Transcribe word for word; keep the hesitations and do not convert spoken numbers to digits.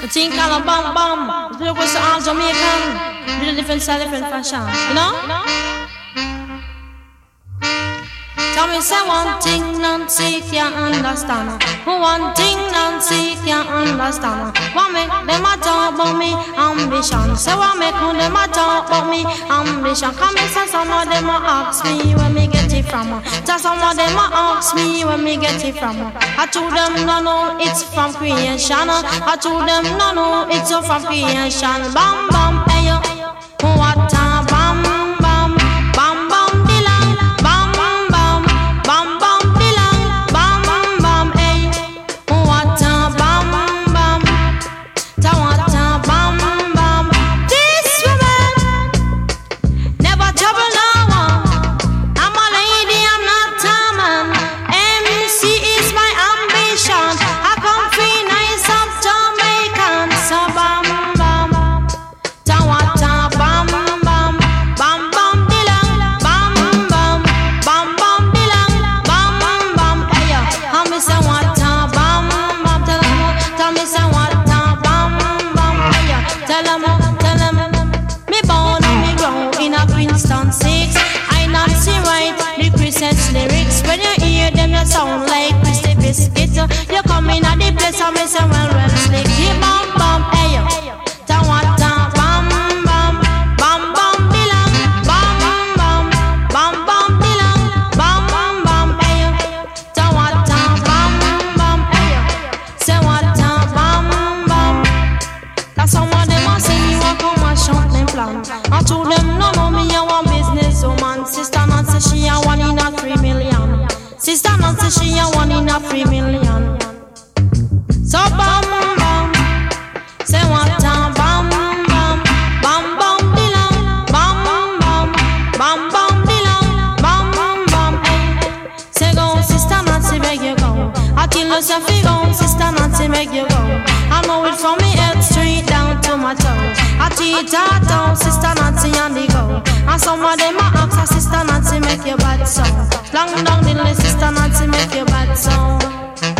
Think all a bam bam. Look what's all Jamaican. Little different style, different fashion. You know? Tell me say one thing Nancy can't understand. One thing Nancy can't understand. What make them a talk about me ambition? Say what make them a talk about me ambition? Come and say some of them a ask me where me get it from. Tell some of them a ask me where me get it from. I told them no no it's from creation. I told them no no it's from creation. Bam bam hey yo, what a bam bam bam bam. Sound like Christy Biscuit. You come in at the place and me say well well slick. You bam bam hey yo, ta wa ta bam bam bam bam bilang bam bam bam bam bilang bam bam hey yo, ta wa ta bam bam hey yo, say what ta bam bam. That's some of them a say me want come and shut them plan. I told them no no me a one business woman. Sister Nancy she a one in a three million. Sister Nancy, she a one in a three million. So bam bam, say what time bam bam, bam bam bilang, bam bam, bam bam bilang, bam bam. Hey, say go, Sister Nancy, make you go. I tell you say fi go, Sister Nancy, make you go. I know it from me head straight down to my toes. I teach her down, Sister Nancy on the go. And some of them a ask her, Sister Nancy, make your bad song. Long down the list, Sister Nancy, make your bad song.